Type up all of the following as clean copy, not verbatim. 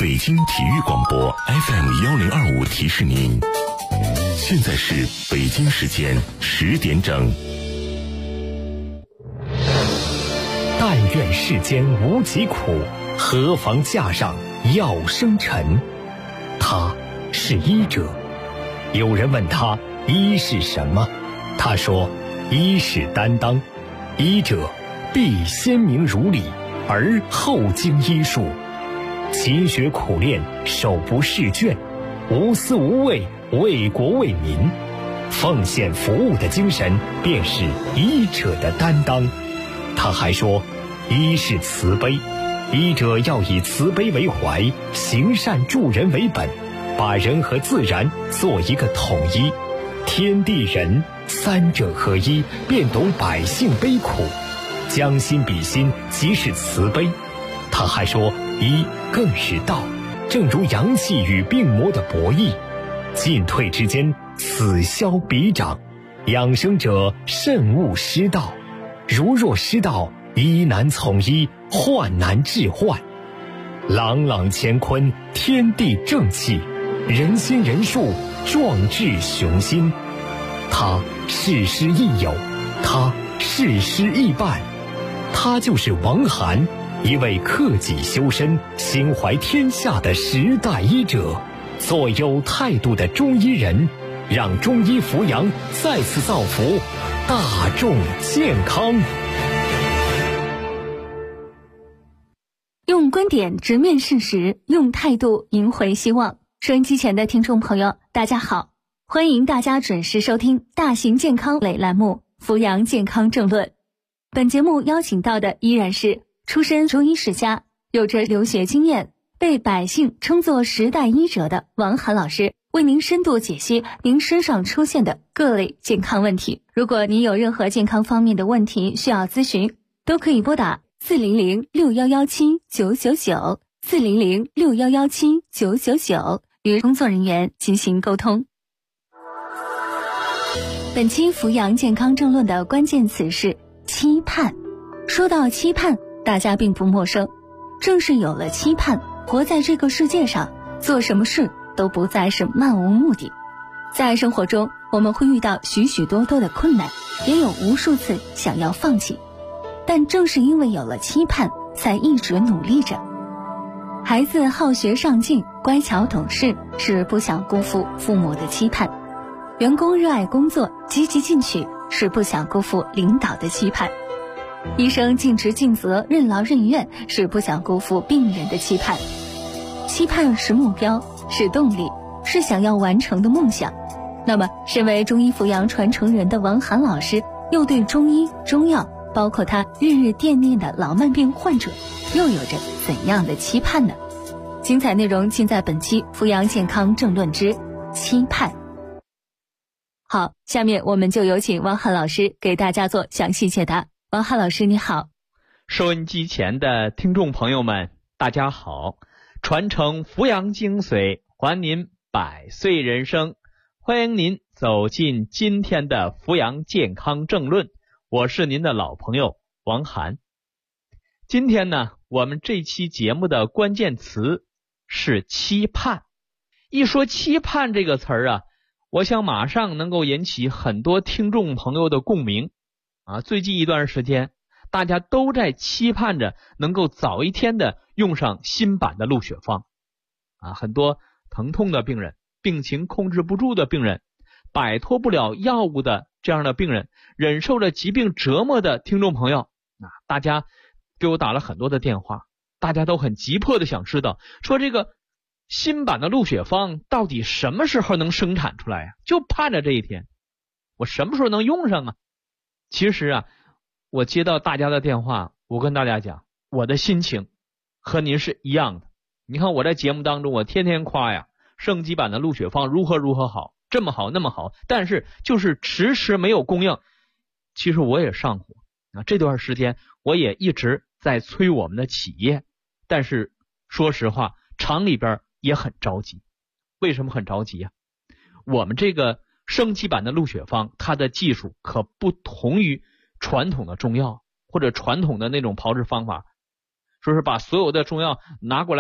北京体育广播 FM1025 提示您，现在是北京时间10点整。 但愿世间无疾苦，何妨架上药生尘。他是医者。有人问他医是什么，他说医是担当，医者必先明如理，而后经医术，勤学苦练，手不释卷，无私无畏，为国为民，奉献服务的精神便是医者的担当。他还说医是慈悲，医者要以慈悲为怀，行善助人为本，把人和自然做一个统一，天地人三者合一，便懂百姓悲苦，将心比心，即是慈悲。他还说医更是道，正如阳气与病魔的博弈，进退之间，此消彼长，养生者慎勿失道，如若失道，医难从医，患难治患。朗朗乾坤，天地正气，人心人术，壮志雄心。他事师亦友，他事师亦伴，他就是王涵，一位克己修身、心怀天下的时代医者，做有态度的中医人，让中医扶阳再次造福大众健康。 用观点直面事实，用态度赢回希望。收音机前的听众朋友，大家好，欢迎大家准时收听大型健康类栏目《扶阳健康政论》。本节目邀请到的依然是出身中医世家，有着留学经验，被百姓称作时代医者的王涵老师，为您深度解析您身上出现的各类健康问题。如果您有任何健康方面的问题需要咨询，都可以拨打400611799 400611799与工作人员进行沟通。本期扶阳健康政论的关键词是期盼。说到期盼，大家并不陌生，正是有了期盼，活在这个世界上，做什么事都不再是漫无目的。在生活中，我们会遇到许许多多的困难，也有无数次想要放弃，但正是因为有了期盼，才一直努力着。孩子好学上进，乖巧懂事，是不想辜负父母的期盼；员工热爱工作，积极进取，是不想辜负领导的期盼；医生尽职尽责，任劳任怨，是不想辜负病人的期盼。期盼是目标，是动力，是想要完成的梦想。那么，身为中医扶阳传承人的王涵老师，又对中医、中药，包括他日日惦念的老慢病患者，又有着怎样的期盼呢？精彩内容尽在本期扶阳健康政论之期盼。好，下面我们就有请王涵老师给大家做详细解答。王涵老师你好。 收音机前的听众朋友们大家好，传承扶阳精髓，还您100岁人生，欢迎您走进今天的扶阳健康政论，我是您的老朋友王涵。今天呢，我们这期节目的关键词是期盼。一说期盼这个词儿啊，我想马上能够引起很多听众朋友的共鸣啊。最近一段时间，大家都在期盼着能够早一天的用上新版的鹿血方啊。很多疼痛的病人，病情控制不住的病人，摆脱不了药物的这样的病人，忍受着疾病折磨的听众朋友啊，大家给我打了很多的电话，大家都很急迫的想知道，说这个新版的鹿血方到底什么时候能生产出来呀？就盼着这一天，我什么时候能用上啊？其实啊，我接到大家的电话，我跟大家讲，我的心情和您是一样的。你看我在节目当中，我天天夸呀，升级版的鹿血方如何如何好，这么好那么好，但是就是迟迟没有供应。其实我也上火啊，这段时间我也一直在催我们的企业，但是说实话，厂里边也很着急。为什么很着急啊？我们这个升级版的鹿血方，它的技术可不同于传统的中药或者传统的那种炮制方法，说是把所有的中药拿过来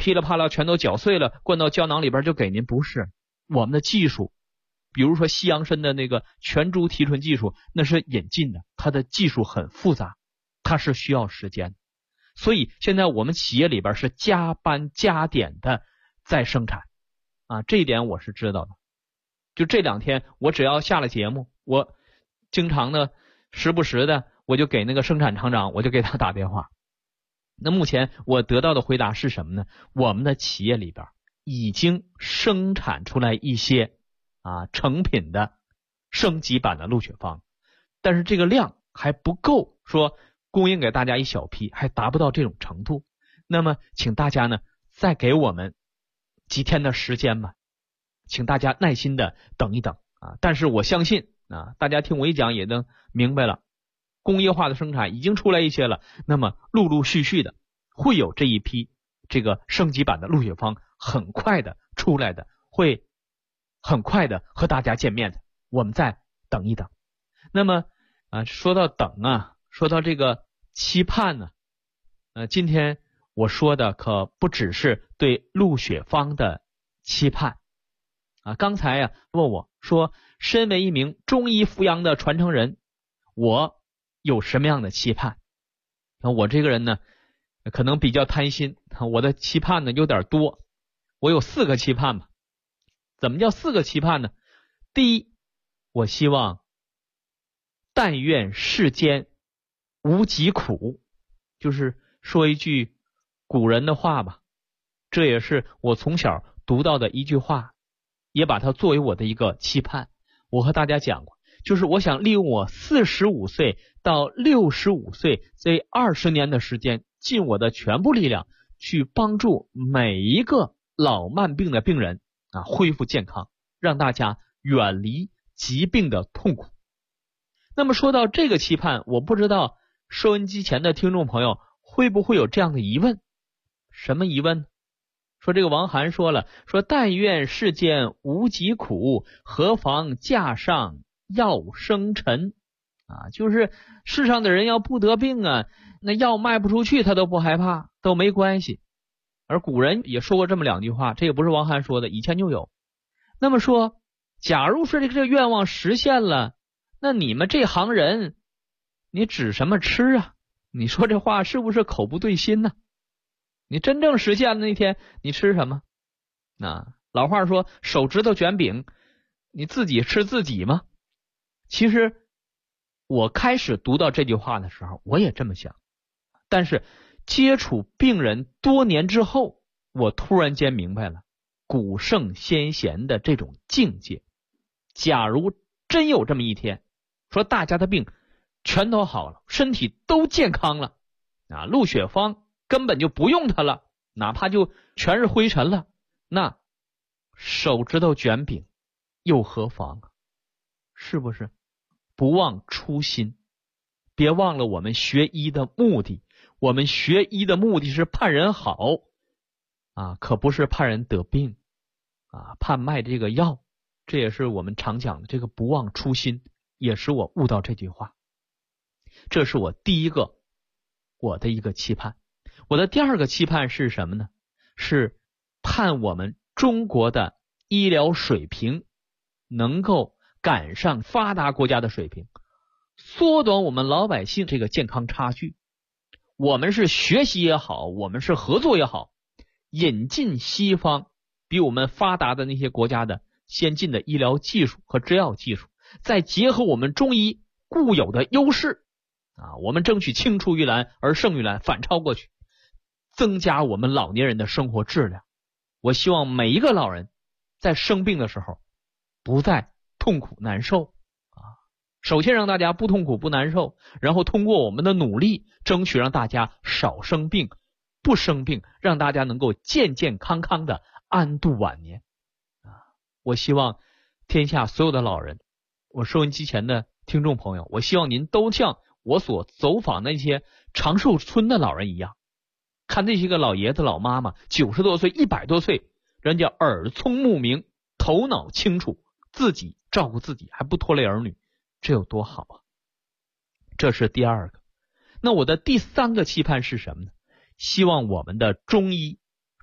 噼里啪啦全都搅碎了，灌到胶囊里边就给您。不是，我们的技术，比如说西洋参的那个全株提纯技术，那是引进的，它的技术很复杂，它是需要时间。所以现在我们企业里边是加班加点的在生产啊，这一点我是知道的。就这2天，我只要下了节目，我经常的时不时的我就给那个生产厂长，我就给他打电话。那目前我得到的回答是什么呢？我们的企业里边已经生产出来一些成品的升级版的鹿血芳，但是这个量还不够说供应给大家一小批，还达不到这种程度。那么请大家呢再给我们几天的时间吧，请大家耐心的等一等啊！但是我相信大家听我一讲也能明白了，工业化的生产已经出来一些了，那么陆陆续续的会有这一批这个升级版的鹿血芳很快的出来的，会很快的和大家见面的，我们再等一等。那么说到等说到这个期盼呢，今天我说的可不只是对鹿血芳的期盼刚才问我说，身为一名中医扶阳的传承人，我有什么样的期盼？我这个人呢可能比较贪心，我的期盼呢有点多，我有4个期盼吧。怎么叫4个期盼呢？第一，我希望但愿世间无疾苦，就是说一句古人的话吧，这也是我从小读到的一句话，也把它作为我的一个期盼。我和大家讲过，就是我想利用我45岁到65岁这20年的时间，尽我的全部力量去帮助每一个老慢病的病人恢复健康，让大家远离疾病的痛苦。那么说到这个期盼，我不知道收音机前的听众朋友会不会有这样的疑问？什么疑问？说这个王涵说了，说但愿世间无疾苦，何妨架上药生尘就是世上的人要不得病那药卖不出去他都不害怕，都没关系。而古人也说过这么2句话，这个不是王涵说的，以前就有。那么说，假如是这个愿望实现了，那你们这行人你指什么吃你说这话是不是口不对心呢？你真正实现的那天你吃什么？老话说手指头卷饼，你自己吃自己吗？其实我开始读到这句话的时候我也这么想，但是接触病人多年之后，我突然间明白了古圣先贤的这种境界。假如真有这么一天，说大家的病全都好了，身体都健康了鹿血芳根本就不用它了，哪怕就全是灰尘了，那手指头卷饼又何妨是不是？不忘初心，别忘了我们学医的目的。我们学医的目的是盼人好可不是盼人得病盼卖这个药。这也是我们常讲的这个不忘初心，也使我悟到这句话。这是我第一个我的一个期盼。我的第2个期盼是什么呢？是盼我们中国的医疗水平能够赶上发达国家的水平，缩短我们老百姓这个健康差距。我们是学习也好，我们是合作也好，引进西方比我们发达的那些国家的先进的医疗技术和制药技术，再结合我们中医固有的优势我们争取青出于蓝而胜于蓝，反超过去，增加我们老年人的生活质量。我希望每一个老人在生病的时候不再痛苦难受首先让大家不痛苦不难受，然后通过我们的努力争取让大家少生病不生病，让大家能够健健康康的安度晚年我希望天下所有的老人，我收音机前的听众朋友，我希望您都像我所走访那些长寿村的老人一样，看那些个老爷子老妈妈90多岁100多岁，人家耳聪目明，头脑清楚，自己照顾自己还不拖累儿女，这有多好这是第2个。那我的第3个期盼是什么呢？希望我们的中医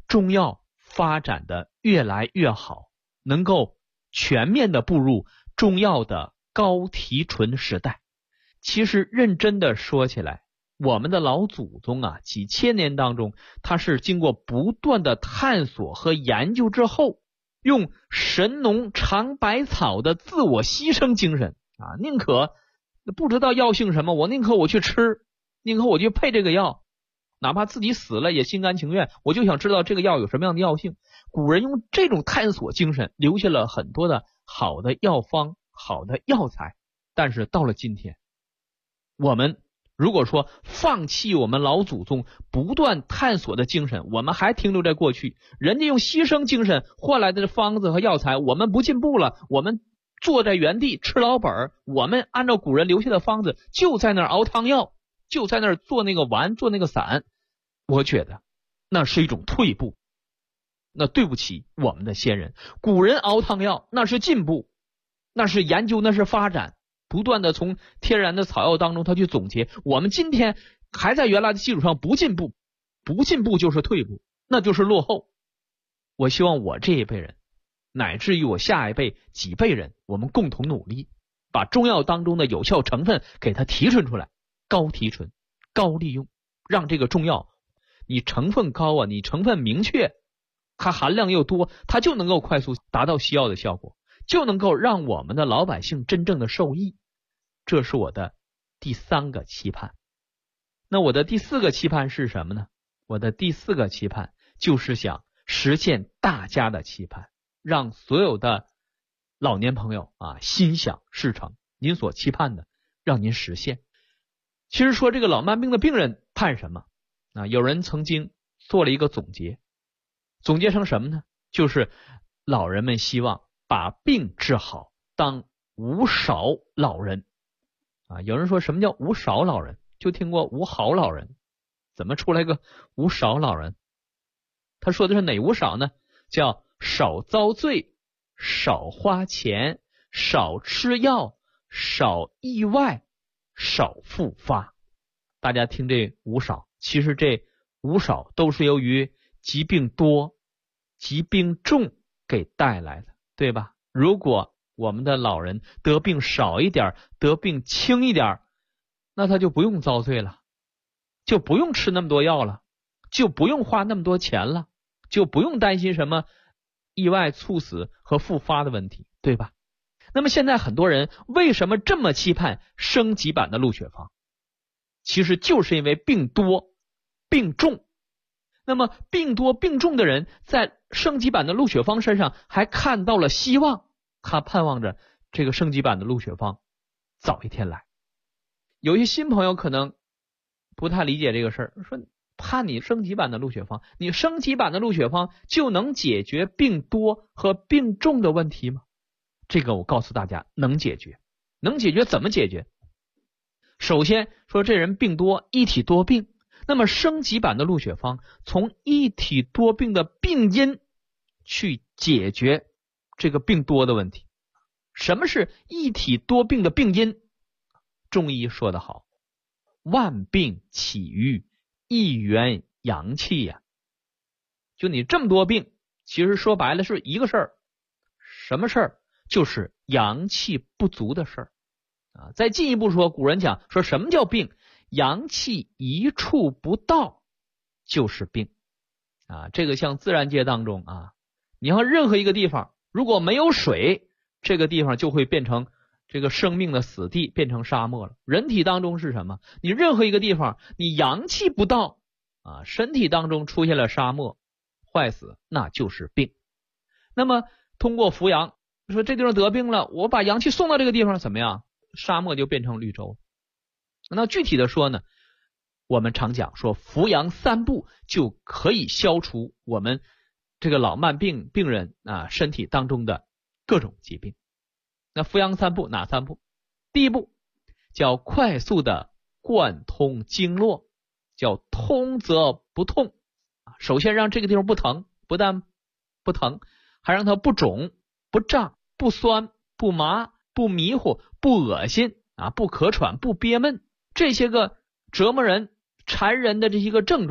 中药发展的越来越好，能够全面的步入中药的高提纯时代。其实认真的说起来，我们的老祖宗啊，几千年当中，他是经过不断的探索和研究之后，用神农尝百草的自我牺牲精神啊，宁可不知道药性什么，我宁可我去吃，宁可我去配这个药，哪怕自己死了也心甘情愿，我就想知道这个药有什么样的药性。古人用这种探索精神留下了很多的好的药方，好的药材。但是到了今天，我们如果说放弃我们老祖宗不断探索的精神，我们还停留在过去，人家用牺牲精神换来的方子和药材，我们不进步了，我们坐在原地吃老本，我们按照古人留下的方子就在那儿熬汤药，就在那儿做那个丸，做那个散，我觉得那是一种退步。那对不起我们的先人，古人熬汤药那是进步，那是研究，那是发展，不断的从天然的草药当中他去总结。我们今天还在原来的基础上不进步，不进步就是退步，那就是落后。我希望我这一辈人乃至于我下一辈几辈人，我们共同努力，把中药当中的有效成分给它提纯出来，高提纯，高利用，让这个中药你成分高啊，你成分明确，它含量又多，它就能够快速达到西药的效果，就能够让我们的老百姓真正的受益。这是我的第3个期盼。那我的第4个期盼是什么呢？我的第4个期盼就是想实现大家的期盼，让所有的老年朋友啊心想事成，您所期盼的让您实现。其实说这个老慢病的病人盼什么啊？有人曾经做了一个总结，总结成什么呢？就是老人们希望把病治好，当无少老人啊。有人说什么叫无少老人？就听过无好老人，怎么出来个无少老人？他说的是哪无少呢？叫少遭罪，少花钱，少吃药，少意外，少复发。大家听这无少，其实这无少都是由于疾病多、疾病重给带来的，对吧？如果我们的老人得病少一点，得病轻一点，那他就不用遭罪了，就不用吃那么多药了，就不用花那么多钱了，就不用担心什么意外猝死和复发的问题，对吧？那么现在很多人为什么这么期盼升级版的鹿血方？其实就是因为病多病重。那么病多病重的人在升级版的鹿血方身上还看到了希望，他盼望着这个升级版的鹿血方早一天来。有一些新朋友可能不太理解这个事儿，说盼你升级版的鹿血方，你升级版的鹿血方就能解决病多和病重的问题吗？这个我告诉大家能解决。能解决怎么解决？首先说这人病多，一体多病，那么升级版的鹿血方从一体多病的病因去解决这个病多的问题。什么是一体多病的病因？中医说得好，万病起于一元阳气呀。就你这么多病，其实说白了是一个事儿，什么事儿？就是阳气不足的事儿啊。再进一步说，古人讲说什么叫病？阳气一处不到就是病啊。这个像自然界当中啊，你要任何一个地方如果没有水，这个地方就会变成这个生命的死地，变成沙漠了。人体当中是什么？你任何一个地方你阳气不到啊，身体当中出现了沙漠，坏死，那就是病。那么通过扶阳，说这地方得病了，我把阳气送到这个地方怎么样？沙漠就变成绿洲。那具体的说呢，我们常讲说扶阳3步就可以消除我们这个老慢病病人啊身体当中的各种疾病。那扶阳3步哪3步？第一步叫快速的贯通经络，叫通则不痛。首先让这个地方不疼，不但不疼，还让它不肿、不胀、不酸、不麻、不迷糊、不恶心啊，不咳喘、不憋闷，这些个折磨人、缠人的这些个症状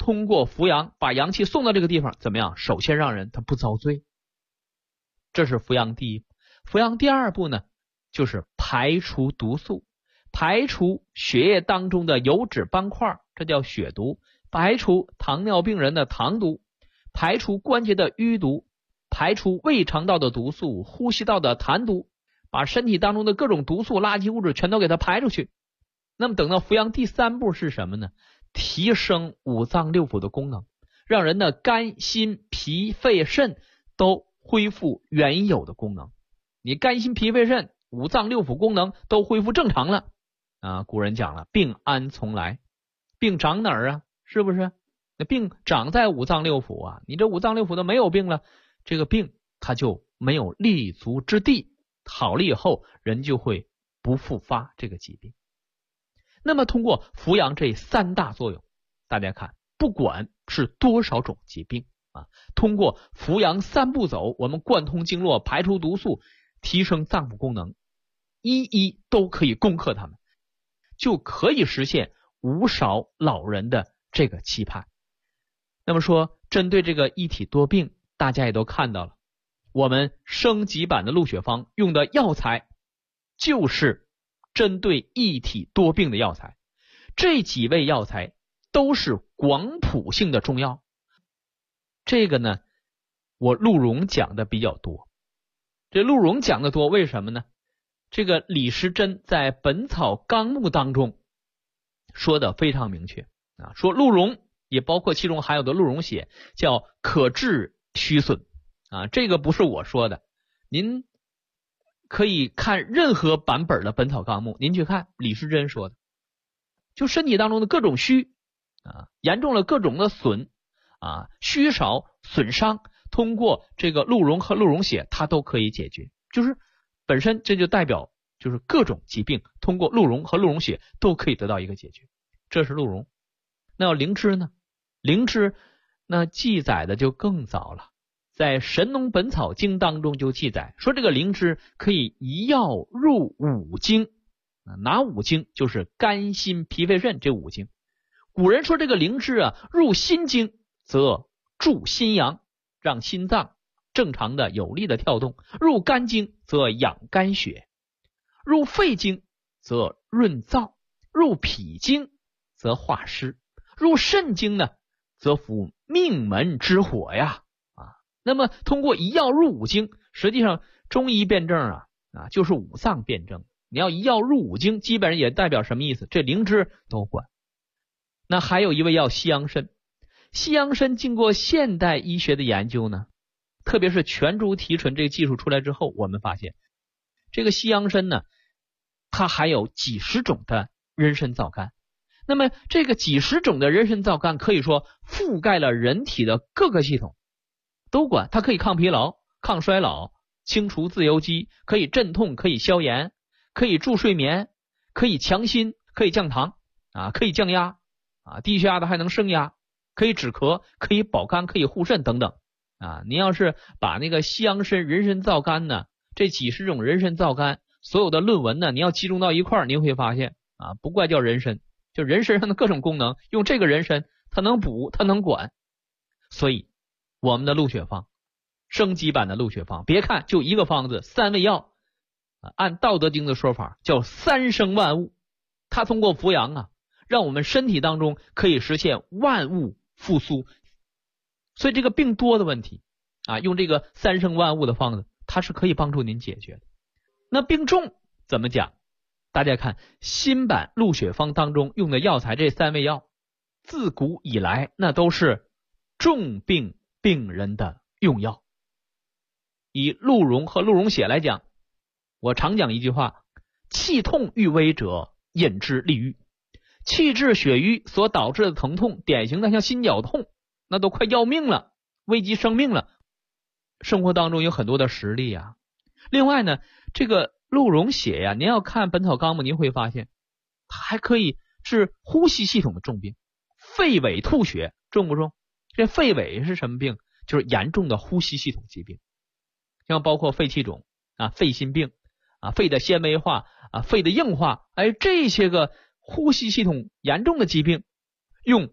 通过扶阳把阳气送到这个地方，怎么样？首先让人他不遭罪，这是扶阳第一步。扶阳第二步呢，就是排除毒素，排除血液当中的油脂斑块，这叫血毒，排除糖尿病人的糖毒，排除关节的淤毒，排除胃肠道的毒素，呼吸道的痰毒，把身体当中的各种毒素垃圾物质全都给它排出去。那么等到扶阳第三步是什么呢？提升五脏六腑的功能，让人的肝心脾肺肾都恢复原有的功能。你肝心脾肺肾五脏六腑功能都恢复正常了啊！古人讲了，病安从来？病长哪儿啊？是不是？那病长在五脏六腑啊！你这五脏六腑都没有病了，这个病它就没有立足之地，好了以后人就会不复发这个疾病。那么通过扶阳这三大作用，大家看，不管是多少种疾病啊，通过扶阳三步走，我们贯通经络，排除毒素，提升脏腑功能，一一都可以攻克它们，就可以实现无少老人的这个期盼。那么说，针对这个一体多病，大家也都看到了，我们升级版的鹿血方用的药材就是针对一体多病的药材，这几味药材都是广谱性的中药。这个呢，我鹿茸讲的比较多。这鹿茸讲的多，为什么呢？这个李时珍在《本草纲目》当中说的非常明确啊，说鹿茸也包括其中含有的鹿茸血叫可治虚损啊，这个不是我说的，您可以看任何版本的《本草纲目》，您去看李时珍说的，就身体当中的各种虚啊，严重了各种的损啊，虚少损伤，通过这个鹿茸和鹿茸血它都可以解决，就是本身这就代表就是各种疾病通过鹿茸和鹿茸血都可以得到一个解决。这是鹿茸。那要灵芝呢？灵芝那记载的就更早了，在《神农本草经》当中就记载说，这个灵芝可以一药入五经，哪五经？就是肝心脾肺肾这五经。古人说这个灵芝啊，入心经则助心阳，让心脏正常的有力的跳动；入肝经则养肝血，入肺经则润燥，入脾经则化湿，入肾经呢则抚命门之火呀啊。那么通过一药入五经，实际上中医辩证啊就是五脏辩证。你要一药入五经，基本上也代表什么意思？这灵芝都管。那还有一味药西洋参，西洋参经过现代医学的研究呢，特别是全株提纯这个技术出来之后，我们发现这个西洋参呢，它还有几十种的人参皂苷。那么这个几十种的人参皂苷可以说覆盖了人体的各个系统，都管。它可以抗疲劳、抗衰老、清除自由基，可以镇痛，可以消炎，可以助睡眠，可以强心，可以降糖啊，可以降压啊，低血压的还能升压，可以止咳，可以保肝，可以护肾等等啊。你要是把那个西洋参、人参皂苷呢，这几十种人参皂苷所有的论文呢，你要集中到一块儿，你会发现啊，不怪叫人参，就人身上的各种功能，用这个人参它能补，它能管。所以我们的鹿血方，升级版的鹿血方，别看就一个方子三味药啊，按道德经的说法叫三生万物，它通过扶阳啊，让我们身体当中可以实现万物复苏。所以这个病多的问题啊，用这个三生万物的方子，它是可以帮助您解决的。那病重怎么讲？大家看新版鹿血方当中用的药材，这三味药自古以来那都是重病病人的用药。以鹿茸和鹿茸血来讲，我常讲一句话，气痛欲危者饮之利瘀。气滞血瘀所导致的疼痛，典型的像心绞痛，那都快要命了，危及生命了。生活当中有很多的实例啊。另外呢，这个鹿茸血呀，您要看《本草纲目》，您会发现它还可以治呼吸系统的重病，肺痿吐血重不重？这肺痿是什么病？就是严重的呼吸系统疾病，像包括肺气肿啊、肺心病啊、肺的纤维化啊、肺的硬化，这些个呼吸系统严重的疾病，用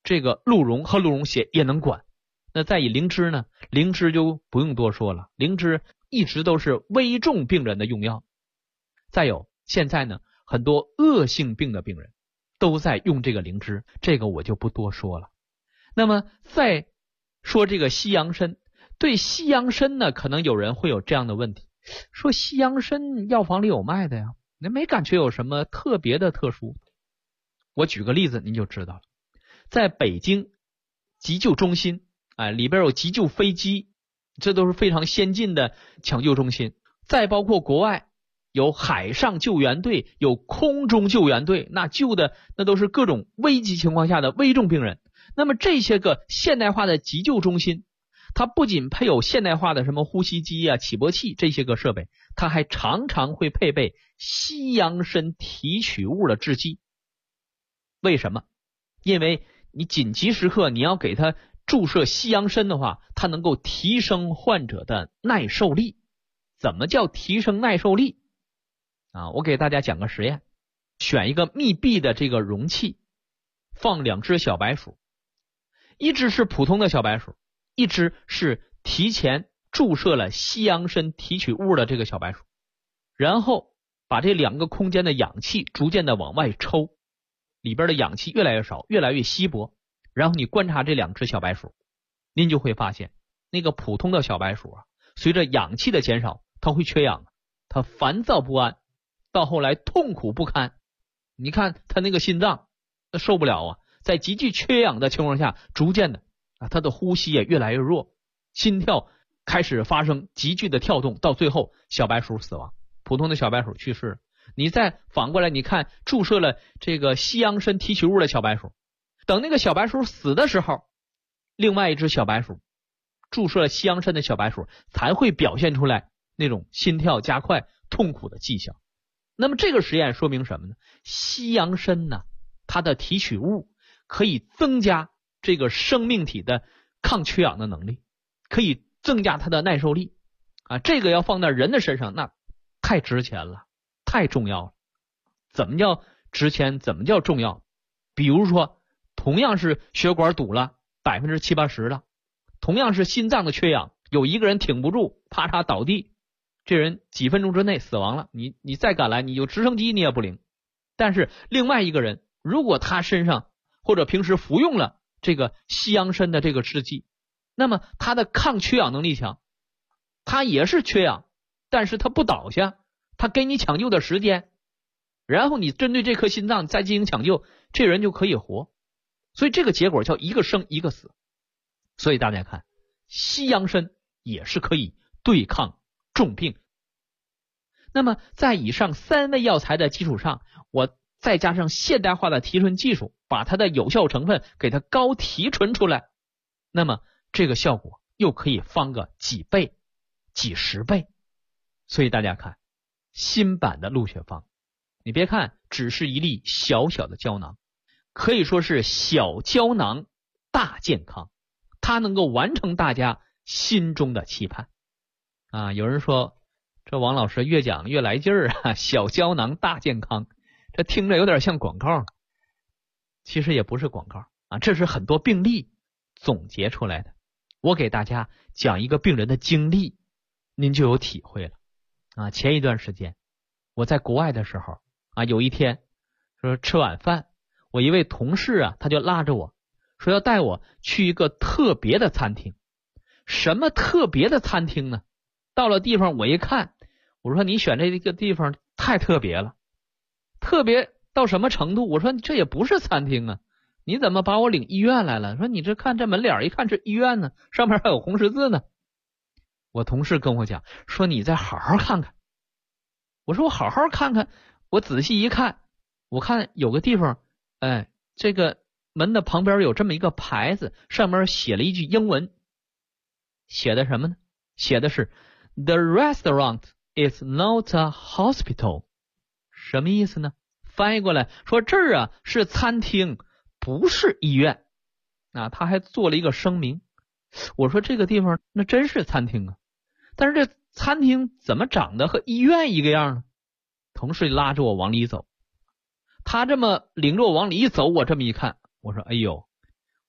这个鹿茸和鹿茸血也能管。那再以灵芝呢，灵芝就不用多说了，灵芝一直都是危重病人的用药。再有现在呢，很多恶性病的病人都在用这个灵芝，这个我就不多说了。那么再说这个西洋参，对西洋参呢，可能有人会有这样的问题，说西洋参药房里有卖的呀，那没感觉有什么特别的特殊。我举个例子您就知道了，在北京急救中心里边有急救飞机，这都是非常先进的抢救中心。再包括国外有海上救援队，有空中救援队，那救的那都是各种危急情况下的危重病人。那么这些个现代化的急救中心，它不仅配有现代化的什么呼吸机啊、起搏器这些个设备，它还常常会配备西洋参提取物的制剂。为什么？因为你紧急时刻你要给他注射西洋参的话，它能够提升患者的耐受力。怎么叫提升耐受力我给大家讲个实验。选一个密闭的这个容器，放2只小白鼠，一只是普通的小白鼠，一只是提前注射了西洋参提取物的这个小白鼠。然后把这2个空间的氧气逐渐的往外抽，里边的氧气越来越少，越来越稀薄。然后你观察这2只小白鼠，您就会发现那个普通的小白鼠随着氧气的减少，它会缺氧，它烦躁不安，到后来痛苦不堪。你看它那个心脏受不了在急剧缺氧的情况下，逐渐的它的呼吸也越来越弱，心跳开始发生急剧的跳动，到最后小白鼠死亡，普通的小白鼠去世了。你再反过来，你看注射了这个西洋参提取物的小白鼠，等那个小白鼠死的时候，另外一只小白鼠注射了西洋参的小白鼠才会表现出来那种心跳加快、痛苦的迹象。那么这个实验说明什么呢？西洋参呢，它的提取物可以增加这个生命体的抗缺氧的能力，可以增加它的耐受力这个要放在人的身上，那太值钱了，太重要了。怎么叫值钱？怎么叫重要？比如说同样是血管堵了70-80%了，同样是心脏的缺氧，有一个人挺不住，啪嚓倒地，这人几分钟之内死亡了，你再赶来，你有直升机你也不灵。但是另外一个人，如果他身上或者平时服用了这个西洋参的这个制剂，那么他的抗缺氧能力强，他也是缺氧，但是他不倒下，他给你抢救的时间，然后你针对这颗心脏再进行抢救，这人就可以活。所以这个结果叫一个生一个死。所以大家看，西洋参也是可以对抗重病。那么在以上3味药材的基础上，我再加上现代化的提纯技术，把它的有效成分给它高提纯出来，那么这个效果又可以翻个几倍、几十倍。所以大家看新版的鹿血方，你别看只是一粒小小的胶囊，可以说是小胶囊大健康，它能够完成大家心中的期盼有人说这王老师越讲越来劲儿小胶囊大健康，这听着有点像广告。其实也不是广告这是很多病例总结出来的。我给大家讲一个病人的经历，您就有体会了前一段时间我在国外的时候有一天说吃晚饭，我一位同事他就拉着我说要带我去一个特别的餐厅。什么特别的餐厅呢？到了地方我一看，我说你选这个地方太特别了，特别到什么程度？我说这也不是餐厅你怎么把我领医院来了？说你这看这门脸一看是医院呢，上面还有红十字呢。我同事跟我讲说你再好好看看。我说我好好看看，我仔细一看，我看有个地方这个门的旁边有这么一个牌子，上面写了一句英文，写的什么呢？写的是 The restaurant is not a hospital。 什么意思呢？翻译过来说这儿是餐厅，不是医院他还做了一个声明。我说这个地方那真是餐厅但是这餐厅怎么长得和医院一个样呢？同事拉着我往里走，他这么领着我往里一走，我这么一看，我说哎呦，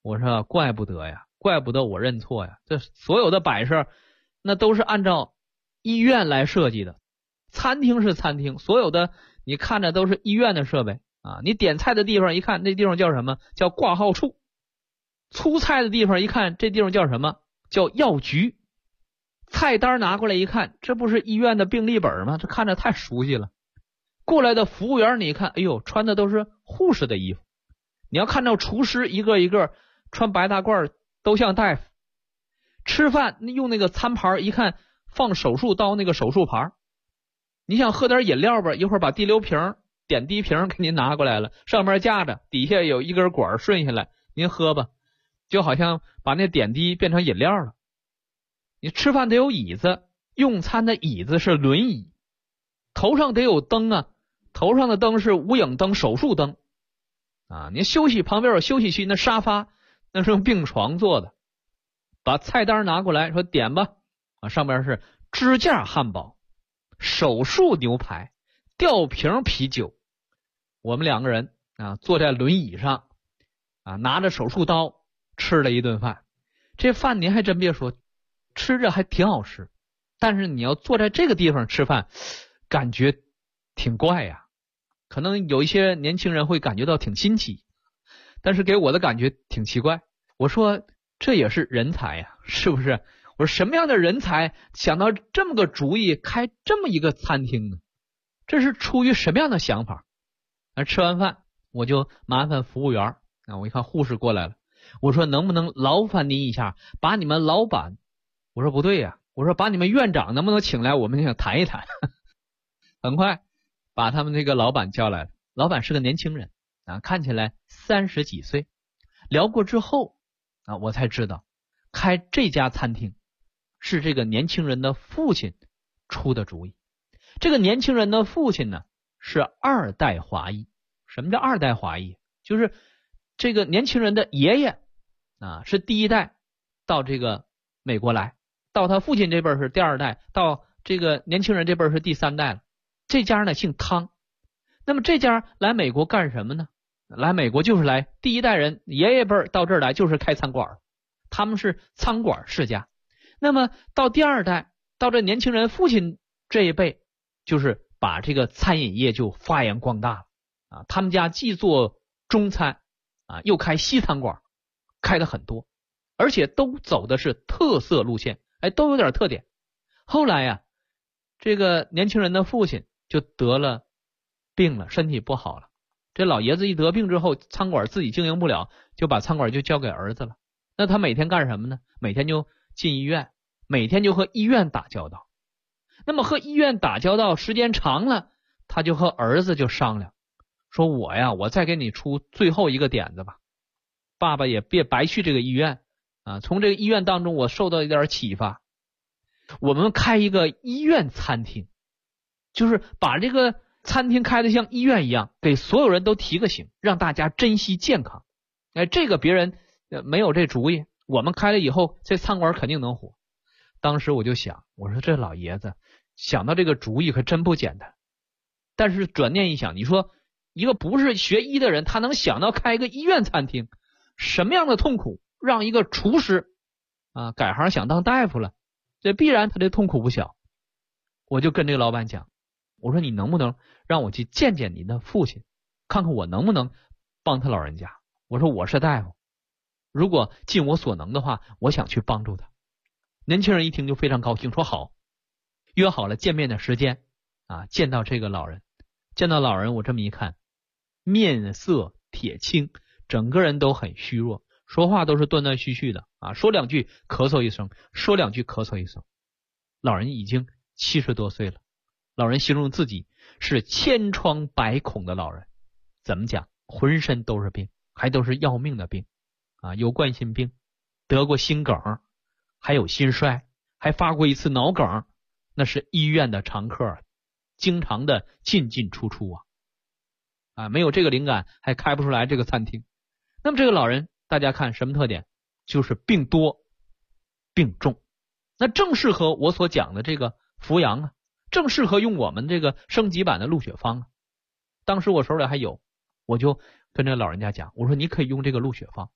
我说怪不得呀，怪不得我认错呀，这所有的摆设那都是按照医院来设计的。餐厅是餐厅，所有的你看着都是医院的设备啊。你点菜的地方一看，那地方叫什么？叫挂号处。出菜的地方一看，这地方叫什么？叫药局。菜单拿过来一看，这不是医院的病历本吗？这看着太熟悉了。过来的服务员你一看，哎呦，穿的都是护士的衣服。你要看到厨师一个一个穿白大褂，都像大夫。吃饭用那个餐盘一看，放手术刀那个手术盘。你想喝点饮料吧，一会儿把滴流瓶、点滴瓶给您拿过来了，上面架着，底下有一根管顺下来，您喝吧，就好像把那点滴变成饮料了。你吃饭得有椅子，用餐的椅子是轮椅，头上得有灯啊，头上的灯是无影灯、手术灯啊。你休息旁边有休息区，那沙发那是用病床做的。把菜单拿过来说点吧啊，上边是支架汉堡、手术牛排、吊瓶啤酒。我们两个人啊坐在轮椅上啊，拿着手术刀吃了一顿饭。这饭您还真别说，吃着还挺好吃，但是你要坐在这个地方吃饭，感觉挺怪呀。可能有一些年轻人会感觉到挺新奇，但是给我的感觉挺奇怪。我说这也是人才呀，是不是？我说什么样的人才想到这么个主意，开这么一个餐厅呢？这是出于什么样的想法？吃完饭我就麻烦服务员啊，我一看护士过来了，我说能不能劳烦您一下，把你们老板，我说不对呀，我说把你们院长能不能请来，我们想谈一谈。很快把他们这个老板叫来了，老板是个年轻人啊，看起来30几岁。聊过之后啊，我才知道开这家餐厅是这个年轻人的父亲出的主意。这个年轻人的父亲呢是2代华裔。什么叫2代华裔？就是这个年轻人的爷爷啊是第1代到这个美国来，到他父亲这辈是第2代，到这个年轻人这辈是第3代了。这家呢姓汤。那么这家来美国干什么呢？来美国就是来第1代人爷爷辈到这儿来就是开餐馆，他们是餐馆世家。那么到第2代，到这年轻人父亲这一辈，就是把这个餐饮业就发扬光大了啊。他们家既做中餐啊，又开西餐馆，开的很多，而且都走的是特色路线，哎，都有点特点。后来呀，这个年轻人的父亲就得了病了，身体不好了。这老爷子一得病之后，餐馆自己经营不了，就把餐馆就交给儿子了。那他每天干什么呢？每天就进医院，每天就和医院打交道。那么和医院打交道时间长了，他就和儿子就商量，说我再给你出最后一个点子吧，爸爸也别白去这个医院啊，从这个医院当中我受到一点启发，我们开一个医院餐厅，就是把这个餐厅开得像医院一样，给所有人都提个醒，让大家珍惜健康。哎，这个别人没有这主意，我们开了以后这餐馆肯定能火。当时我就想，我说这老爷子想到这个主意可真不简单。但是转念一想，你说一个不是学医的人，他能想到开一个医院餐厅，什么样的痛苦让一个厨师啊改行想当大夫了，这必然他这痛苦不小。我就跟这个老板讲，我说你能不能让我去见见您的父亲，看看我能不能帮他老人家。我说我是大夫，如果尽我所能的话，我想去帮助他。年轻人一听就非常高兴，说好，约好了见面的时间啊，见到这个老人。见到老人我这么一看，面色铁青，整个人都很虚弱，说话都是断断续续的啊，说两句咳嗽一声，说两句咳嗽一声。老人已经70多岁了，老人形容自己是千疮百孔的老人。怎么讲？浑身都是病，还都是要命的病啊！有冠心病，得过心梗，还有心衰，还发过一次脑梗，那是医院的常客，经常的进进出出啊！没有这个灵感还开不出来这个餐厅。那么这个老人大家看什么特点？就是病多病重，那正适合我所讲的这个扶阳啊，正适合用我们这个升级版的鹿血方啊。当时我手里还有，我就跟这老人家讲，我说你可以用这个鹿血方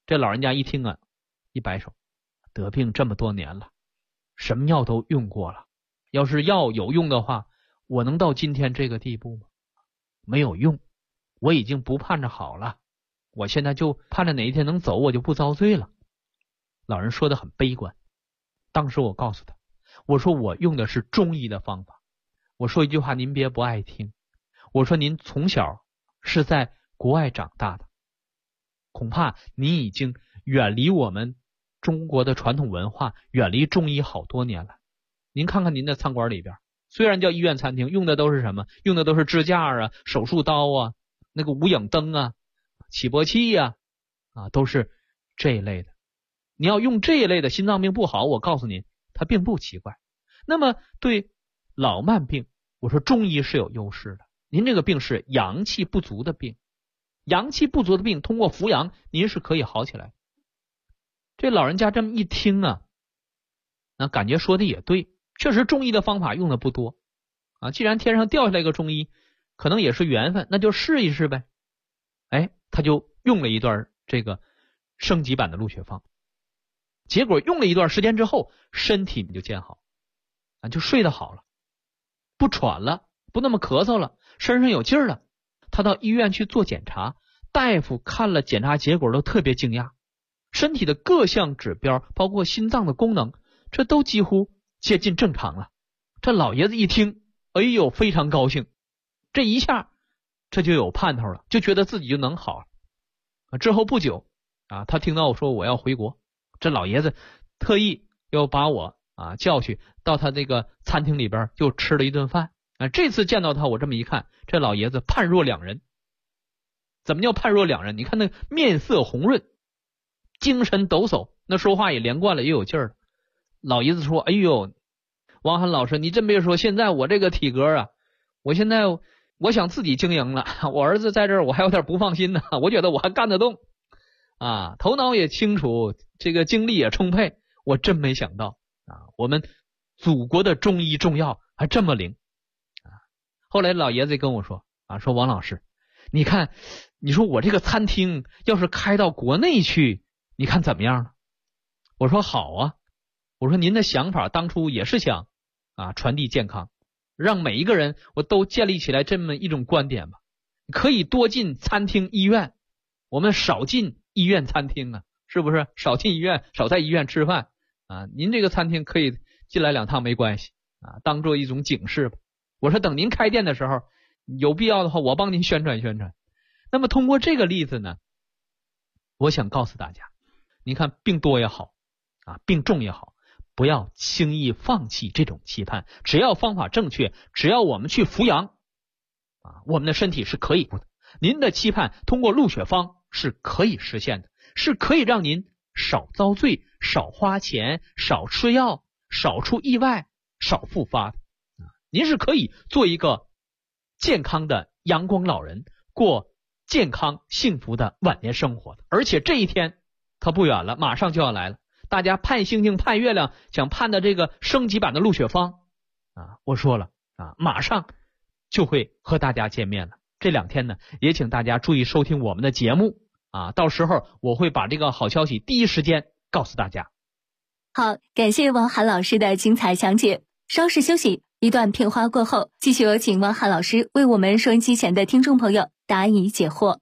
这老人家一听啊，一摆手，得病这么多年了，什么药都用过了，要是药有用的话，我能到今天这个地步吗？没有用，我已经不盼着好了，我现在就盼着哪一天能走，我就不遭罪了。老人说的很悲观。当时我告诉他，我说我用的是中医的方法。我说一句话您别不爱听，我说您从小是在国外长大的，恐怕您已经远离我们中国的传统文化，远离中医好多年了。您看看您的餐馆里边，虽然叫医院餐厅，用的都是什么？用的都是支架啊、手术刀啊、那个无影灯啊、起搏器啊，都是这一类的。你要用这一类的，心脏病不好，我告诉您，它并不奇怪。那么对老慢病，我说中医是有优势的。您这个病是阳气不足的病，阳气不足的病通过扶阳，您是可以好起来。这老人家这么一听啊，那感觉说的也对，确实中医的方法用的不多啊。既然天上掉下来一个中医，可能也是缘分，那就试一试呗。他就用了一段这个升级版的鹿血方。结果用了一段时间之后，身体就见好，就睡得好了，不喘了，不那么咳嗽了，身上有劲儿了。他到医院去做检查，大夫看了检查结果都特别惊讶，身体的各项指标，包括心脏的功能，这都几乎接近正常了。这老爷子一听，哎呦，非常高兴，这一下这就有盼头了，就觉得自己就能好了。之后不久他听到我说我要回国，这老爷子特意又把我叫去到他这个餐厅里边又吃了一顿饭。这次见到他，我这么一看，这老爷子判若两人。怎么叫判若两人？你看那面色红润，精神抖擞，那说话也连贯了，也有劲儿了。老爷子说，哎呦，王涵老师，你真别说，现在我这个体格我想自己经营了，我儿子在这儿我还有点不放心呢，我觉得我还干得动头脑也清楚，这个精力也充沛。我真没想到我们祖国的中医中药还这么灵后来老爷子跟我说说王老师，你看，你说我这个餐厅要是开到国内去，你看怎么样呢？我说好啊，我说您的想法当初也是想传递健康，让每一个人我都建立起来这么一种观点吧，可以多进餐厅医院，我们少进医院餐厅是不是？少进医院，少在医院吃饭您这个餐厅可以进来2趟没关系当做一种警示吧。我说等您开店的时候，有必要的话我帮您宣传宣传。那么通过这个例子呢，我想告诉大家，您看病多也好病重也好，不要轻易放弃这种期盼，只要方法正确，只要我们去扶阳我们的身体是可以的。您的期盼通过鹿血方是可以实现的，是可以让您少遭罪，少花钱，少吃药，少出意外，少复发的您是可以做一个健康的阳光老人，过健康幸福的晚年生活的。而且这一天它不远了，马上就要来了。大家盼星星盼月亮，想盼的这个升级版的鹿血方我说了马上就会和大家见面了。这2天呢，也请大家注意收听我们的节目到时候我会把这个好消息第一时间告诉大家。 好，感谢王涵老师的精彩讲解。稍事休息，一段片花过后，继续有请王涵老师为我们收音机前的听众朋友答疑解惑。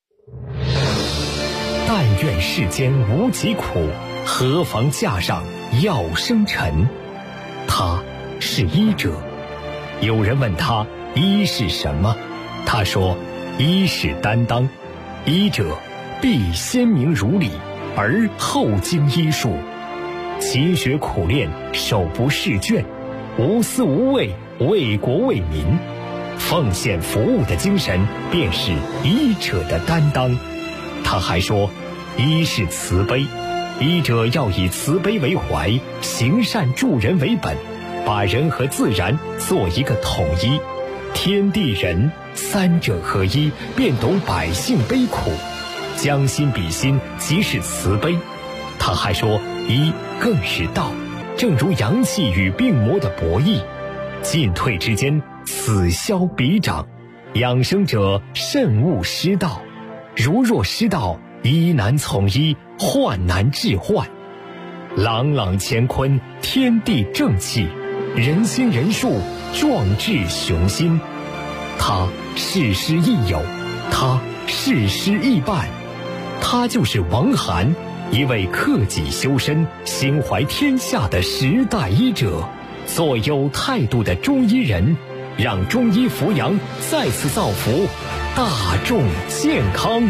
但愿世间无疾苦，何妨架上药生尘。他是医者。有人问他医是什么，他说医是担当，医者必先明如理，而后经医术，勤学苦练，手不释卷，无私无畏，为国为民，奉献服务的精神便是医者的担当。他还说医是慈悲，医者要以慈悲为怀，行善助人为本，把人和自然做一个统一，天地人3者合一，便懂百姓悲苦，将心比心，即是慈悲。他还说医更是道，正如阳气与病魔的博弈，进退之间，此消彼长，养生者慎勿失道，如若失道， 医难从医，患难治患。朗朗乾坤，天地正气，人心人术，壮志雄心。他事师亦友，他事师亦伴。他就是王涵，一位克己修身、心怀天下的时代医者，做有态度的中医人，让中医扶阳再次造福大众健康。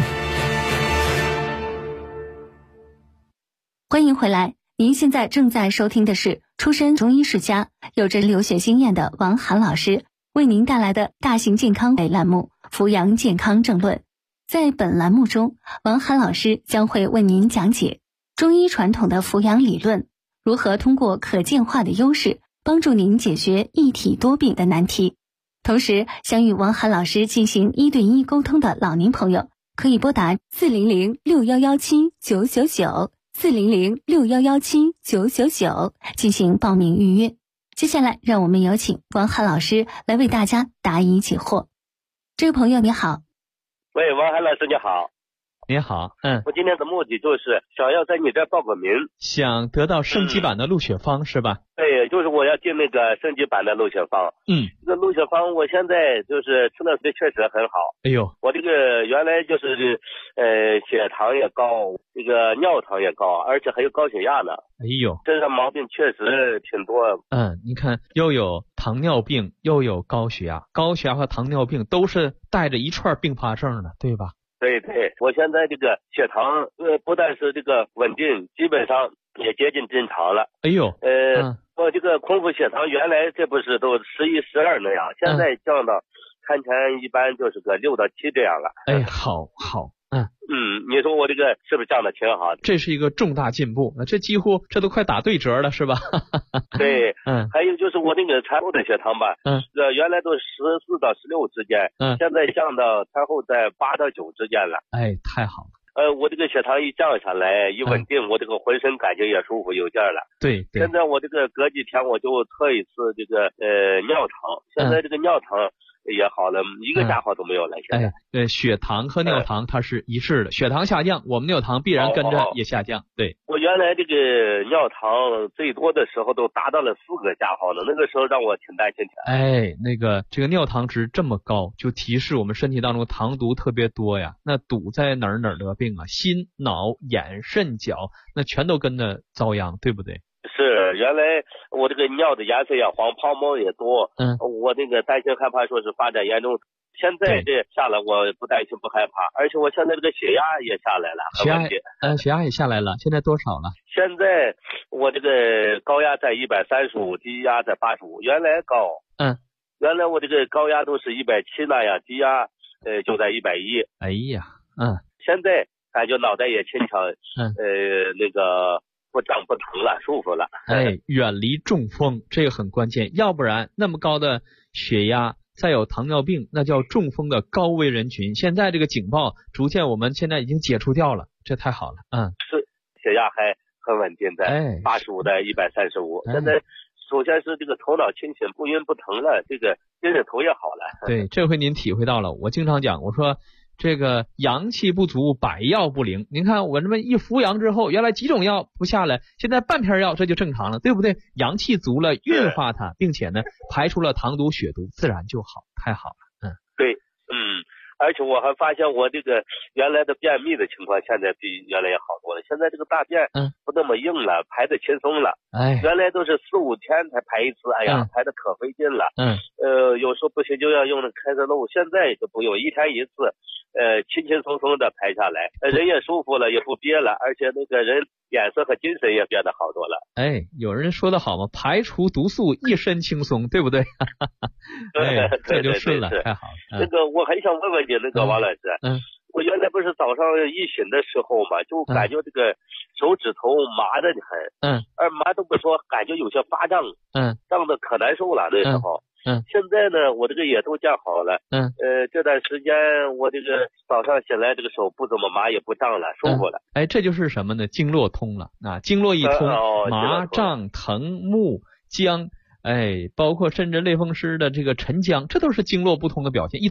欢迎回来，您现在正在收听的是出身中医世家、有着留学经验的王涵老师为您带来的大型健康栏目《扶阳健康正论》。在本栏目中，王涵老师将会为您讲解中医传统的扶阳理论，如何通过可见化的优势帮助您解决一体多病的难题。同时，想与王涵老师进行1对1沟通的老年朋友，可以拨打400-6117-999，400-6117-999进行报名预约。接下来，让我们有请王涵老师来为大家答疑解惑。这位朋友你好。 喂，王涵老师你好。 你好， 我今天的目的就是想要在你这报个名， 想得到升级版的鹿血方是吧？ 对，就是我要进那个升级版的鹿血方。这个鹿血方我现在就是吃的确实很好。 哎呦， 我这个原来就是血糖也高，这个尿糖也高，而且还有高血压呢。 哎呦， 身上毛病确实挺多。 你看又有糖尿病又有高血压，高血压和糖尿病都是带着一串并发症的，对吧？ 对对，我现在这个血糖不但是这个稳定，基本上也接近正常了。 哎呦， 我这个空腹血糖原来这不是都11、12那样，现在降到餐前一般就是个6到7这样了。 哎，好。 你说我这个是不是降的挺好的？ 这是一个重大进步，这几乎这都快打对折了，是吧？ 对，还有就是我那个餐后的血糖吧，原来都14到16之间，现在降到餐后在8到9之间了。 哎，太好了。 我这个血糖一降下来，一稳定，我这个浑身感觉也舒服有劲儿了。 对。 现在我这个隔几天我就测一次这个尿糖，现在这个尿糖也好了，一个加号都没有了。现在血糖和尿糖它是一致的，血糖下降，我们尿糖必然跟着也下降。对， 我原来这个尿糖最多的时候都达到了4个加号呢，那个时候让我挺担心的。 这个尿糖值这么高，就提示我们身体当中糖毒特别多呀。那堵在哪儿得病啊？心、脑、眼、肾、脚，那全都跟着遭殃，对不对？ 是，原来我这个尿的颜色也黄，泡沫也多，我那个担心害怕说是发展严重。现在这下来我不担心不害怕，而且我现在这个血压也下来了，很稳定。 血压也下来了，现在多少了？ 现在我这个高压在135，低压在85，原来高。原来我这个高压都是170那样，低压就在110。 哎呀， 现在感觉脑袋也轻巧，那个不胀不疼了，舒服了。 远离中风，这个很关键，要不然那么高的血压，再有糖尿病，那叫中风的高危人群。现在这个警报逐渐我们现在已经解除掉了，这太好了。 是，血压还很稳定，在85在135。现在首先是这个头脑清醒，不晕不疼了，这个精神头也好了。 对，这回您体会到了。我经常讲，我说这个阳气不足，百药不灵。您看我这么一扶阳之后，原来几种药不下来，现在半片药这就正常了，对不对？阳气足了，运化它，并且呢排出了糖毒血毒，自然就好，太好了。 对，而且我还发现我这个原来的便秘的情况现在比原来也好多了，现在这个大便不那么硬了，排的轻松了。原来都是4、5天才排一次，排的可费劲了。有时候不行就要用那开塞露，现在就不用，一天一次，轻轻松松的排下来，人也舒服了，也不憋了，而且那个人脸色和精神也变得好多了。 有人说的好嘛，排除毒素，一身轻松，对不对？这就顺了，太好了。 那个我还想问问你，那个王老师，我原来不是早上一醒的时候嘛，就感觉这个手指头麻的很，而麻都不说，感觉有些发胀，胀的可难受了那时候。现在呢，我这个也都降好了。这段时间我这个早上醒来，这个手不怎么麻，也不胀了，舒服了。 这就是什么呢？经络通了啊！经络一通，麻胀疼目僵，包括甚至类风湿的这个沉僵，这都是经络不通的表现。一通，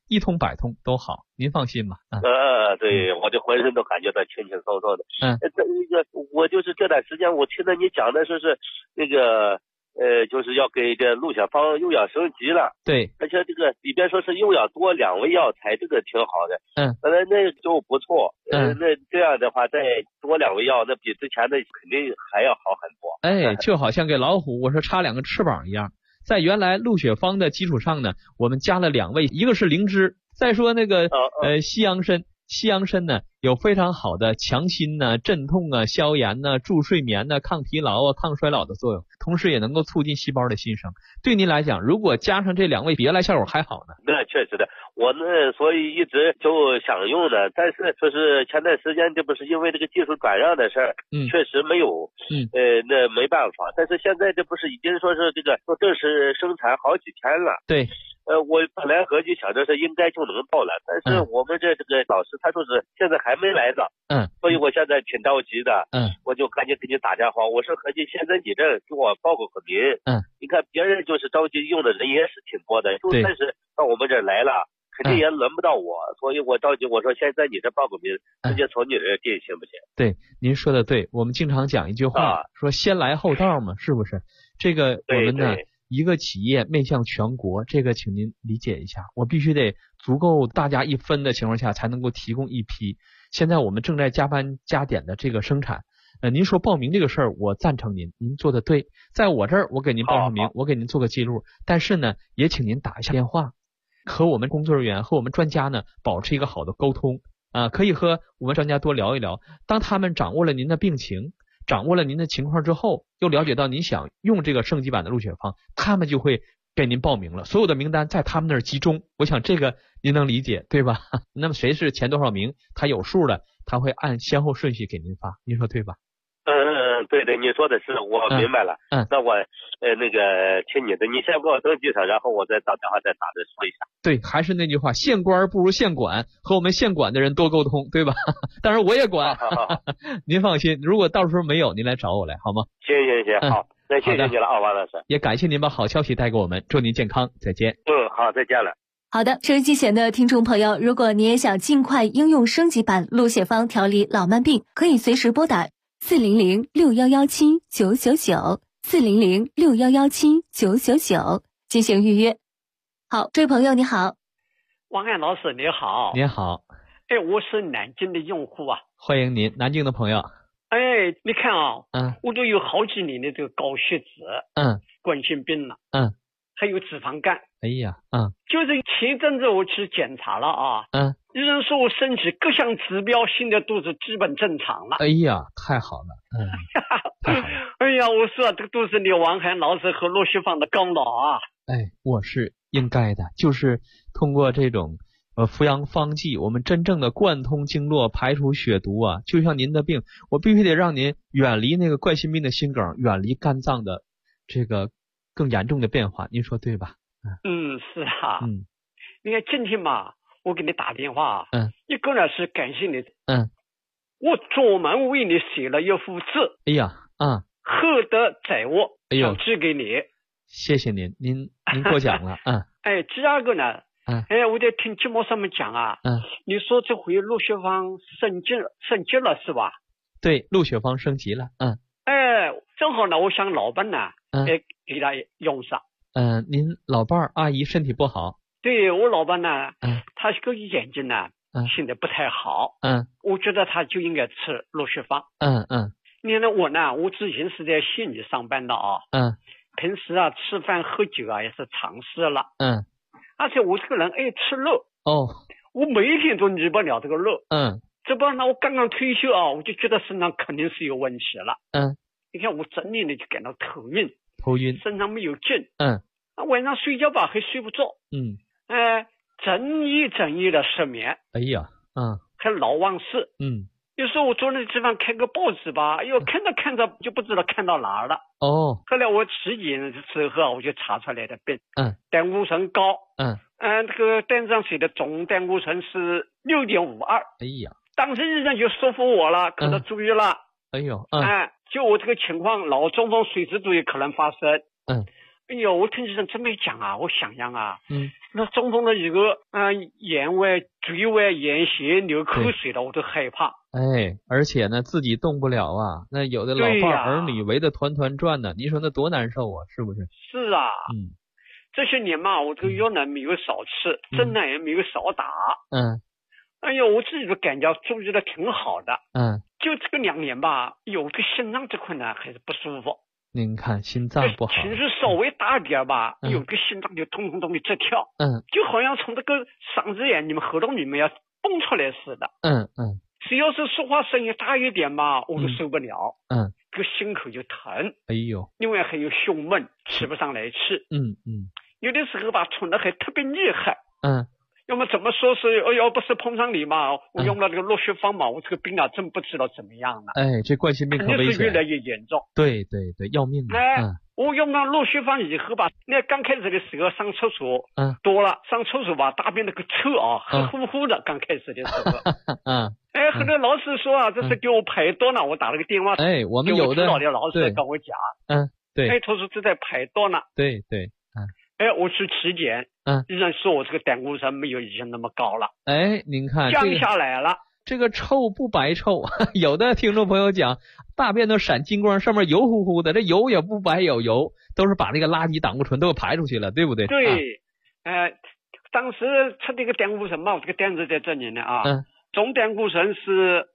一通百通都好，您放心吧。 对，我这浑身都感觉到轻轻松松的。我就是这段时间我听到你讲的说是那个就是要给这陆小芳又要升级了。 对， 而且这个里边说是又要多2味药材，这个挺好的。那就不错。那这样的话再多2味药，那比之前的肯定还要好很多。 就好像给老虎我说插2个翅膀一样，在原来陆雪芳的基础上呢，我们加了2味，一个是灵芝，再说那个西洋参呢有非常好的强心呢、镇痛啊、消炎呢、助睡眠呢、抗疲劳啊、抗衰老的作用，同时也能够促进细胞的新生。对您来讲，如果加上这2味，比原来效果还好呢。 那确实的，我呢所以一直就想用的，但是说是前段时间这不是因为这个技术转让的事儿，确实没有，那没办法。但是现在这不是已经说是这个正式生产好几天了。 对。 我本来合计想着是应该就能到了，但是我们这个老师他说是现在还没来呢。所以我现在挺着急的。我就赶紧给你打电话，我说合计现在你这给我报个名。你看别人就是着急用的人也是挺多的，就算是到我们这儿来了，肯定也轮不到我，所以我着急，我说现在你这报个名，直接从你这儿进行不行？ 对，您说的对，我们经常讲一句话，说先来后到嘛，是不是？这个我们呢一个企业面向全国，这个请您理解一下，我必须得足够大家一分的情况下才能够提供一批。现在我们正在加班加点的这个生产，您说报名这个事儿，我赞成您做的对，在我这儿我给您报上名，我给您做个记录，但是呢也请您打一下电话，和我们工作人员和我们专家呢保持一个好的沟通可以和我们专家多聊一聊，当他们掌握了您的病情，掌握了您的情况之后，又了解到您想用这个升级版的陆雪芳，他们就会给您报名了，所有的名单在他们那儿集中，我想这个您能理解对吧？那么谁是前多少名他有数的，他会按先后顺序给您发，您说对吧？ 对，你说的是，我明白了。那我那个听你的，你先给我登记上，然后我再打电话再打着说一下。 对，还是那句话，县官不如县管，和我们县管的人多沟通，对吧？当然我也管。好您放心，如果到时候没有，您来找我来好吗？ 行，好，那谢谢你了，王老师。 也感谢您把好消息带给我们，祝您健康，再见。 好，再见了。 好的，收音机前的听众朋友，如果你也想尽快应用升级版陆雪芳调理老慢病，可以随时拨打400-6117-999，400-6117-999进行预约。好，这位朋友你好。 王安老师你好。 你好。 我是南京的用户啊。 欢迎您，南京的朋友。 你看我都有好几年的这个高血脂，冠心病了，还有脂肪肝。就是前阵子我去检查了医生说我身体各项指标现在都是基本正常了。 太好了。太好了。 我说这个都是你王涵老师和陆雪芳的功劳啊。 我是应该的，就是通过这种扶阳方剂，我们真正的贯通经络，排除血毒就像您的病，我必须得让您远离那个冠心病的心梗，远离肝脏的这个更严重的变化，您说对吧？ 是啊。你看今天嘛，我给你打电话一个呢是感谢你。我专门为你写了一幅字。厚德载物，想寄给你。 谢谢您过奖了。 第二个呢，我在听节目上面讲你说这回陆雪芳升级了是吧？ 对，陆雪芳升级了。 正好呢，我想老伴呢给他用上。 您老伴阿姨身体不好？ 对，我老伴呢他这个眼睛呢现在不太好。我觉得他就应该吃陆雪芳。你看我之前是在县里上班的平时吃饭喝酒也是常事了。而且我这个人爱吃肉。我每一天都离不了这个肉。这不呢，我刚刚退休我就觉得身上肯定是有问题了。你看我整天的就感到头晕，身上没有劲。晚上睡觉吧还睡不着。整夜的失眠。还老忘事。有时候我坐那地方看个报纸吧，看着就不知道看到哪儿了。后来我体检之后我就查出来的病。胆固醇高。这个单上写的总胆固醇是6.52。当时医生就说服我了，可能注意了。就我这个情况，脑中风随时都有可能发生。 哎呦，我听医生这么一讲啊，我想想啊，那中风的一个眼外、嘴外、眼斜流口水的，我都害怕。 哎，而且呢，自己动不了啊，那有的老伴儿女围得团团转呢，你说那多难受啊，是不是？ 是啊，这些年嘛，我这个药呢没有少吃，针呢也没有少打。哎呦，我自己都感觉注意的挺好的。就这个2年吧，有个心脏这块呢还是不舒服。 您看心脏不好， 情绪稍微大一点吧，有个心脏就咚咚咚的直跳。就好像从这个嗓子眼、你们喉咙里面要蹦出来似的。谁要是说话声音大一点吧，我都受不了。这个心口就疼。 哎呦， 另外还有胸闷，吃不上来气。有的时候吧，喘的还特别厉害。要么怎么说是要不是碰上你嘛，我用了这个落血方嘛，我这个病啊真不知道怎么样了。 哎，这冠心病可危险， 肯定是越来越严重。 对，要命的。 我用了落血方以后吧，那刚开始的时候上厕所多了，上厕所吧大便那个臭啊，黑乎乎的。刚开始的时候，后来老师说啊，这是给我排多呢。我打了个电话， 我们有的老师跟我讲， 对， 他说这在排多呢。 对， 我去体检，医生说我这个胆固醇没有以前那么高了。 您看降下来了。 这个臭不白臭，有的听众朋友讲大便都闪金光，上面油乎乎的，这油也不白有油，都是把那个垃圾胆固醇都排出去了，对不对？ 对，当时测这个胆固醇嘛，我这个单子在这里呢啊，总胆固醇是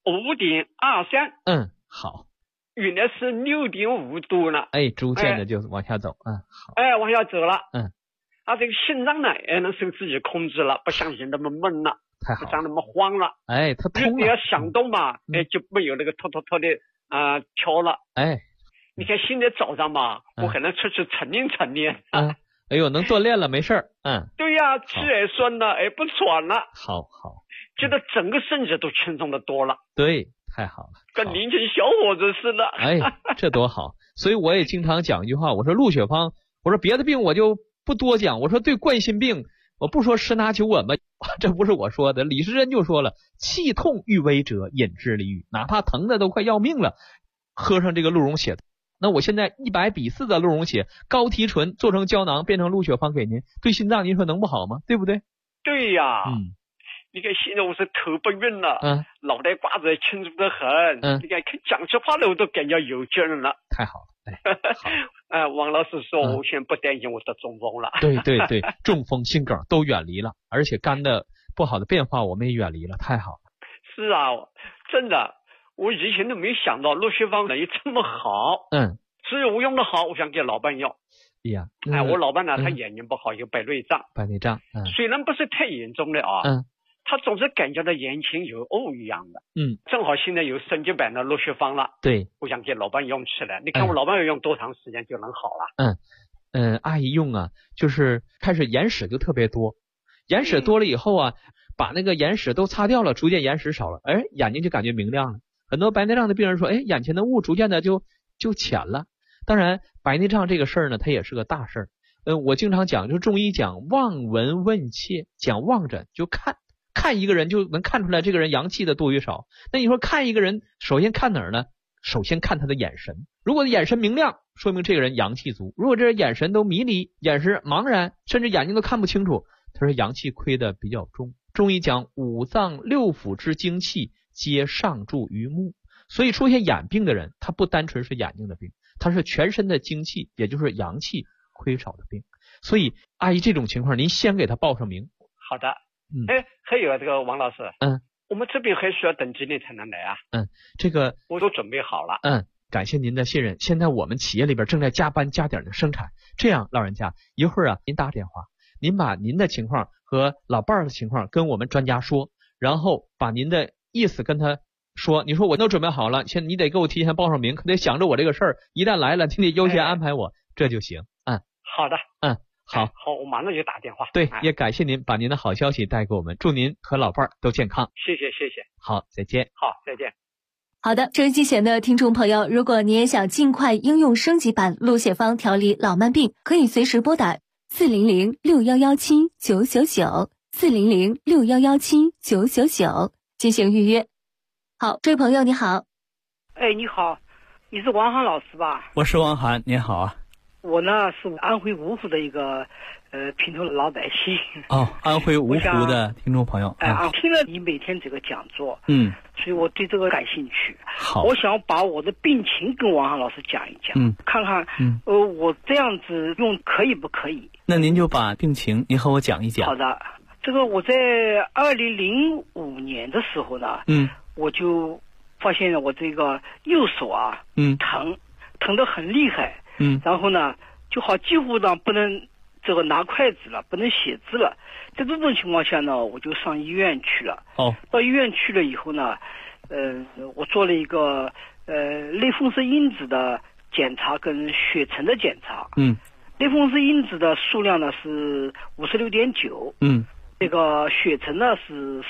5.23。 好。 原来是6.5多了。 逐渐的就往下走。好。 往下走了。这个心脏呢也能受自己控制了，不像以前那么闷了。 太好了， 不像那么慌了。 它通了。 你要想动嘛，就没有那个突的跳了。你看现在早上嘛，我还能出去晨练。 哎呦，能锻炼了，没事儿。 对呀，气也顺了，不喘了。 好， 觉得整个身体都轻松的多了。 对，太好了， 跟年轻小伙子似的。 这多好！所以我也经常讲一句话，我说陆雪芳，我说别的病我就不多讲，我说对冠心病，我不说十拿九稳吧，这不是我说的，李时珍就说了，气痛欲危者饮之离愈，哪怕疼的都快要命了，喝上这个鹿茸血。那我现在100比4的鹿茸血，高提纯做成胶囊，变成鹿血芳给您，对心脏您说能不好吗？对不对？ 对呀。你看现在我是头不晕了，脑袋瓜子清楚得很。你看讲起话来我都感觉有劲了。 太好了。 王老师说我现在不担心我得中风了。 对，中风心梗都远离了，而且肝的不好的变化我们也远离了，太好了。 是啊，真的，我以前都没想到落血方能有这么好。所以我用的好，我想给老伴要。我老伴呢，他眼睛不好，有白内障。虽然不是太严重的啊。他总是感觉到眼前有雾一样的。正好现在有升级版的落血方了。 对， 我想给老伴用起来。你看我老伴要用多长时间就能好了？ 阿姨用啊，就是开始眼屎就特别多，眼屎多了以后啊，把那个眼屎都擦掉了，逐渐眼屎少了，眼睛就感觉明亮了。很多白内障的病人说，眼前的雾逐渐的就浅了。当然，白内障这个事儿呢，它也是个大事儿。我经常讲，就是中医讲望闻问切，讲望诊就看一个人就能看出来这个人阳气的多与少。那你说看一个人，首先看哪儿呢？首先看他的眼神。如果眼神明亮，说明这个人阳气足；如果这眼神都迷离，眼神茫然，甚至眼睛都看不清楚，他说阳气亏的比较重。中医讲五脏六腑之精气皆上注于目，所以出现眼病的人，他不单纯是眼睛的病，他是全身的精气，也就是阳气亏少的病。所以阿姨这种情况，您先给他报上名。 好的。还有这个王老师，我们这边还需要等几年才能来啊？ 这个我都准备好了。 感谢您的信任。现在我们企业里边正在加班加点的生产，这样老人家一会儿您打电话，您把您的情况和老伴儿的情况跟我们专家说，然后把您的意思跟他说，你说我都准备好了，现在你得给我提前报上名，可得想着我这个事儿，一旦来了你得优先安排我，这就行。 好的。 好， 我马上就打电话。 对，也感谢您把您的好消息带给我们，祝您和老伴儿都健康。 谢谢。 好，再见。 好，再见。 好的，收音机前的听众朋友，如果你也想尽快应用升级版鹿血芳调理老慢病，可以随时拨打400-6117-999，400-6117-999进行预约。好，这位朋友你好。 你好，你是王涵老师吧？ 我是王涵，您好啊。 我呢是安徽芜湖的一个平头老百姓。 哦，安徽芜湖的听众朋友。 听了你每天这个讲座，所以我对这个感兴趣。 好， 我想把我的病情跟王航老师讲一讲，看看我这样子用可以不可以？ 那您就把病情您和我讲一讲。 好的，这个我在2005年的时候呢，我就发现了我这个右手啊，疼得很厉害。然后呢，就好几乎呢不能这个拿筷子了，不能写字了。在这种情况下呢，我就上医院去了。到医院去了以后呢，我做了一个类风湿因子的检查跟血沉的检查。类风湿因子的数量呢是56.9。这个血沉呢是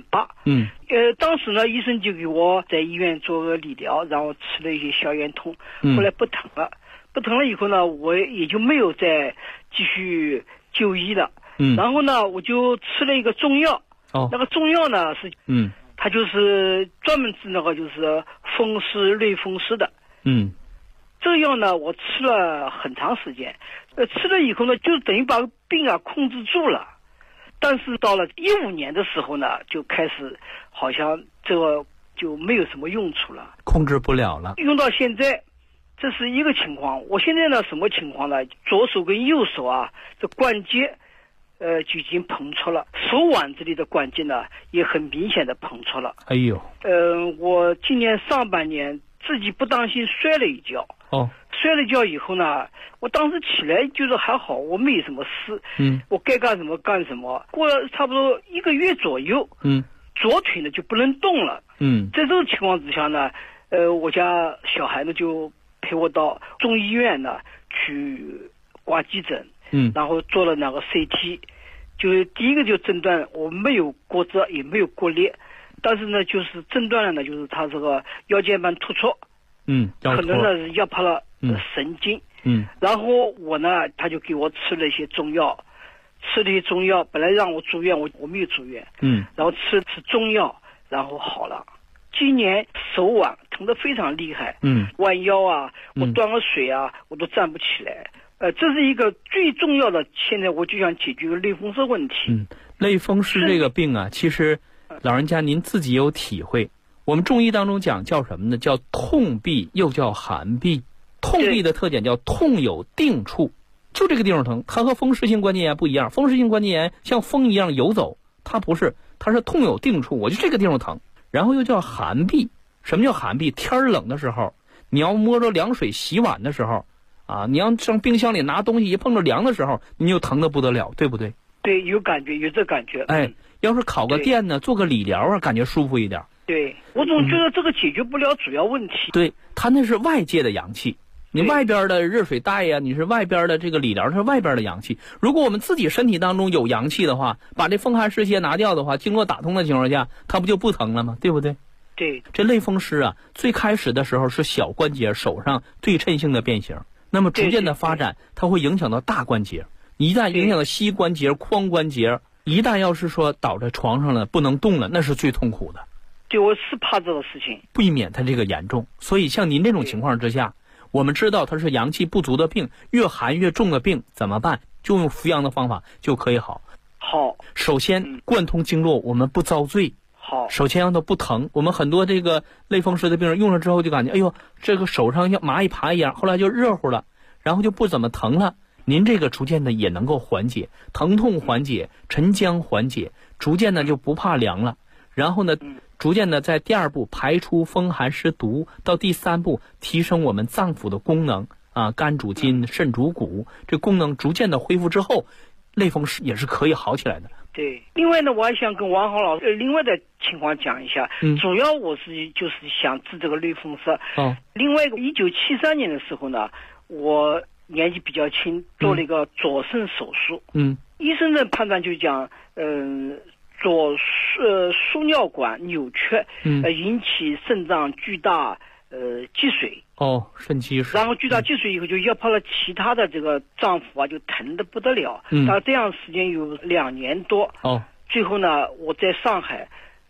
4.8。当时呢，医生就给我在医院做个理疗，然后吃了一些消炎痛，后来不疼了。不疼了以后呢，我也就没有再继续就医了。然后呢，我就吃了一个中药。那个中药呢是，它就是专门治那个就是风湿类风湿的。这个药呢，我吃了很长时间。吃了以后呢，就等于把病啊控制住了。但是到了15年的时候呢，就开始好像这个就没有什么用处了， 控制不了了。 用到现在。这是一个情况。我现在呢，什么情况呢？左手跟右手啊，这关节，就已经膨出了。手腕这里的关节呢，也很明显的膨出了。 哎呦。 我今年上半年自己不当心摔了一跤。摔了一跤以后呢，我当时起来就是还好，我没什么事。我该干什么干什么。过了差不多1个月左右，左腿呢就不能动了。在这种情况之下呢，我家小孩呢就陪我到中医院呢去挂急诊，然后做了那个 CT， 就是第一个就诊断我没有骨折也没有骨裂，但是呢就是诊断了呢就是他这个腰间盘突出，可能呢是压迫了神经，然后我呢他就给我吃了一些中药，本来让我住院我没有住院，然后吃中药然后好了。今年手腕疼得非常厉害，弯腰啊，我端个水啊，我都站不起来。这是一个最重要的，现在我就想解决类风湿问题。 类风湿这个病啊，其实老人家您自己有体会。我们中医当中讲叫什么呢？叫痛痹，又叫寒痹。痛痹的特点叫痛有定处，就这个地方疼。它和风湿性关节炎不一样，风湿性关节炎像风一样游走，它不是，它是痛有定处，我就这个地方疼。然后又叫寒痹。什么叫寒痹？天冷的时候，你要摸着凉水洗碗的时候啊，你要上冰箱里拿东西一碰着凉的时候，你就疼得不得了，对不对？ 对，有感觉，有这感觉。 要是烤个电呢，做个理疗啊，感觉舒服一点。 对，我总觉得这个解决不了主要问题。 对，它那是外界的阳气，你外边的热水袋呀，你是外边的这个理疗是外边的阳气。如果我们自己身体当中有阳气的话，把这风寒湿邪拿掉的话，经过打通的情况下，它不就不疼了吗？对不对？ 对。 这类风湿啊，最开始的时候是小关节手上对称性的变形，那么逐渐的发展，它会影响到大关节。一旦影响到膝关节、髋关节，一旦要是说倒在床上了不能动了，那是最痛苦的。 对，我是怕这个事情， 避免它这个严重。所以像您这种情况之下，我们知道它是阳气不足的病，越寒越重的病怎么办？就用扶阳的方法就可以好。 好， 首先贯通经络，我们不遭罪。 好， 首先让它不疼。我们很多这个类风湿的病人用了之后就感觉，哎呦，这个手上像蚂蚁爬一样，后来就热乎了，然后就不怎么疼了。您这个逐渐的也能够缓解疼痛，缓解沉僵，缓解，逐渐的就不怕凉了。然后呢，逐渐的在第二步排出风寒湿毒，到第三步提升我们脏腑的功能啊，肝主筋，肾主骨，这功能逐渐的恢复之后，类风湿也是可以好起来的。 对，另外呢，我还想跟王豪老师另外的情况讲一下，主要我就是想治这个类风湿。另外一个1973年的时候呢，我年纪比较轻，做了一个左肾手术。医生的判断就讲，左输尿管扭曲，引起肾脏巨大积水。 肾积水。 然后巨大积水以后就压迫了其他的这个脏腑啊，就疼得不得了。但这样时间有2年多。最后呢，我在上海，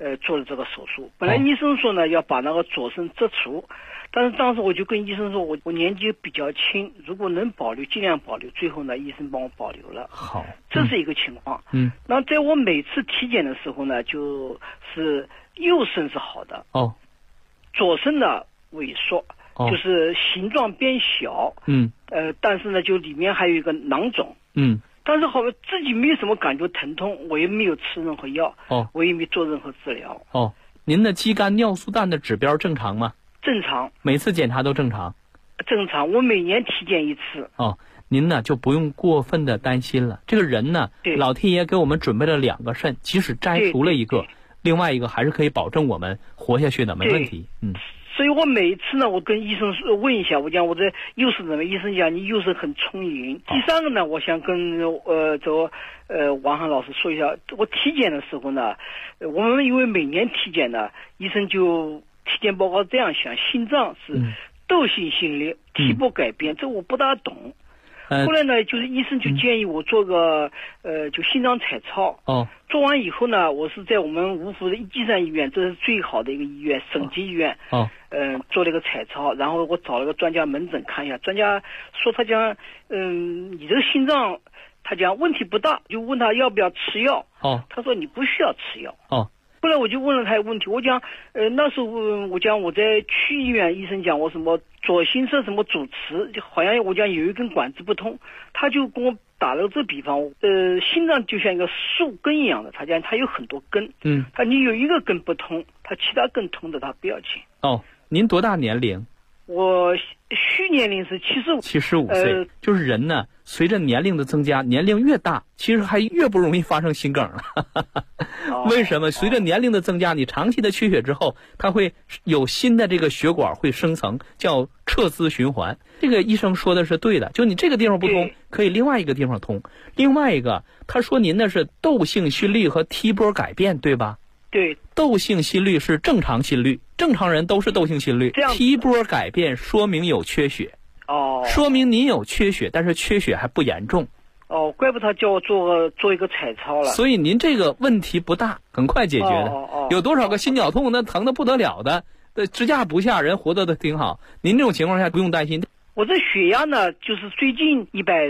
做了这个手术。本来医生说呢要把那个左肾摘除，但是当时我就跟医生说，我年纪比较轻，如果能保留尽量保留。最后呢，医生帮我保留了。 好， 这是一个情况。那在我每次体检的时候呢，就是右肾是好的，左肾呢萎缩，就是形状变小，但是呢就里面还有一个囊肿，但是好像自己没有什么感觉疼痛，我也没有吃任何药，我也没做任何治疗。 您的肌酐尿素氮的指标正常吗？ 正常， 每次检查都正常。 正常，我每年体检一次。 您呢就不用过分的担心了。这个人呢，老天爷给我们准备了2个肾，即使摘除了一个，另外一个还是可以保证我们活下去的，没问题。 所以我每一次呢，我跟医生问一下，我讲我这右肾怎么？医生讲你右肾很充盈。第3个呢，我想跟王涵老师说一下，我体检的时候呢，我们因为每年体检呢，医生就体检报告这样想，心脏是窦性心裂，体波改变，这我不大懂。后来呢，就是医生就建议我做个就心脏彩超。做完以后呢，我是在我们芜湖的一基山医院，这是最好的一个医院，省级医院。做了一个彩超，然后我找了个专家门诊看一下，专家说他讲，你这个心脏，他讲问题不大，就问他要不要吃药。他说你不需要吃药。后来我就问了他一个问题，我讲，那时候我讲我在区医院，医生讲我什么左心室什么主磁，就好像我讲有一根管子不通，他就跟我打了这比方，心脏就像一个树根一样的，他讲他有很多根，他你有一个根不通，他其他根通的他不要紧。 您多大年龄？ 我虚年龄是 75岁。就是人呢，随着年龄的增加，年龄越大，其实还越不容易发生心梗了。为什么？随着年龄的增加，你长期的缺血之后，它会有新的这个血管会生成，叫撤资循环。这个医生说的是对的，就你这个地方不通，可以另外一个地方通。另外一个，他说您的是窦性心律和 T 波改变，对吧？ 对， 窦性心律是正常心律，正常人都是窦性心律。T 波改变说明有缺血。说明您有缺血，但是缺血还不严重。 怪不得他叫我做一个彩超了。 所以您这个问题不大，很快解决的。有多少个心绞痛那疼得不得了的，支架不下，人活得都挺好。您这种情况下不用担心。 我这血压呢，就是最近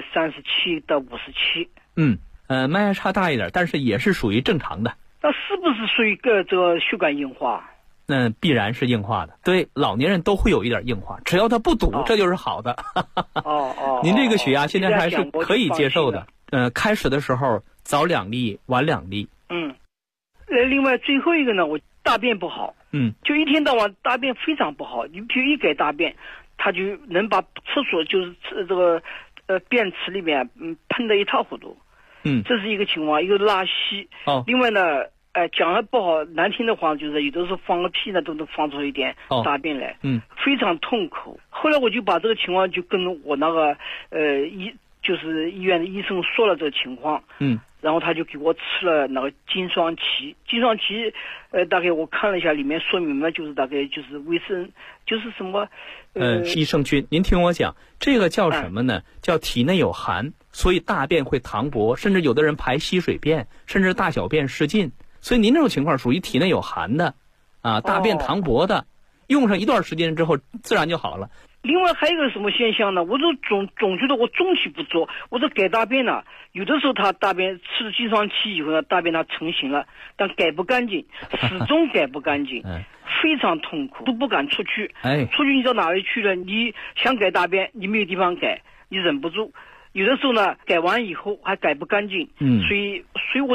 137到57。 脉压差大一点，但是也是属于正常的。 那是不是属于这个血管硬化？ 必然是硬化的。对，老年人都会有一点硬化，只要它不堵，这就是好的。您这个血压现在还是可以接受的。开始的时候早2粒，晚2粒。 另外最后一个呢，我大便不好。就一天到晚大便非常不好。你比如一改大便，他就能把厕所就是这个便池里面喷得一塌糊涂。这是一个情况，一个拉稀。另外呢。讲的不好难听的话，就是有的时候放个屁呢，都能放出一点大便来，非常痛苦。后来我就把这个情况就跟我那个就是医院的医生说了这个情况，然后他就给我吃了那个金双歧。金双歧，大概我看了一下，里面说明了就是大概就是维生，就是什么， 益生菌。您听我讲，这个叫什么呢？叫体内有寒，所以大便会溏薄，甚至有的人排稀水便，甚至大小便失禁。所以您这种情况属于体内有寒的，大便溏薄的，用上一段时间之后自然就好了。 另外还有一个什么现象呢？我就总觉得我中气不足，我这改大便呢，有的时候他大便吃了金双歧以后呢，大便它成型了，但改不干净，始终改不干净，非常痛苦，都不敢出去。出去你到哪里去了？你想改大便，你没有地方改，你忍不住。有的时候呢，改完以后还改不干净，所以我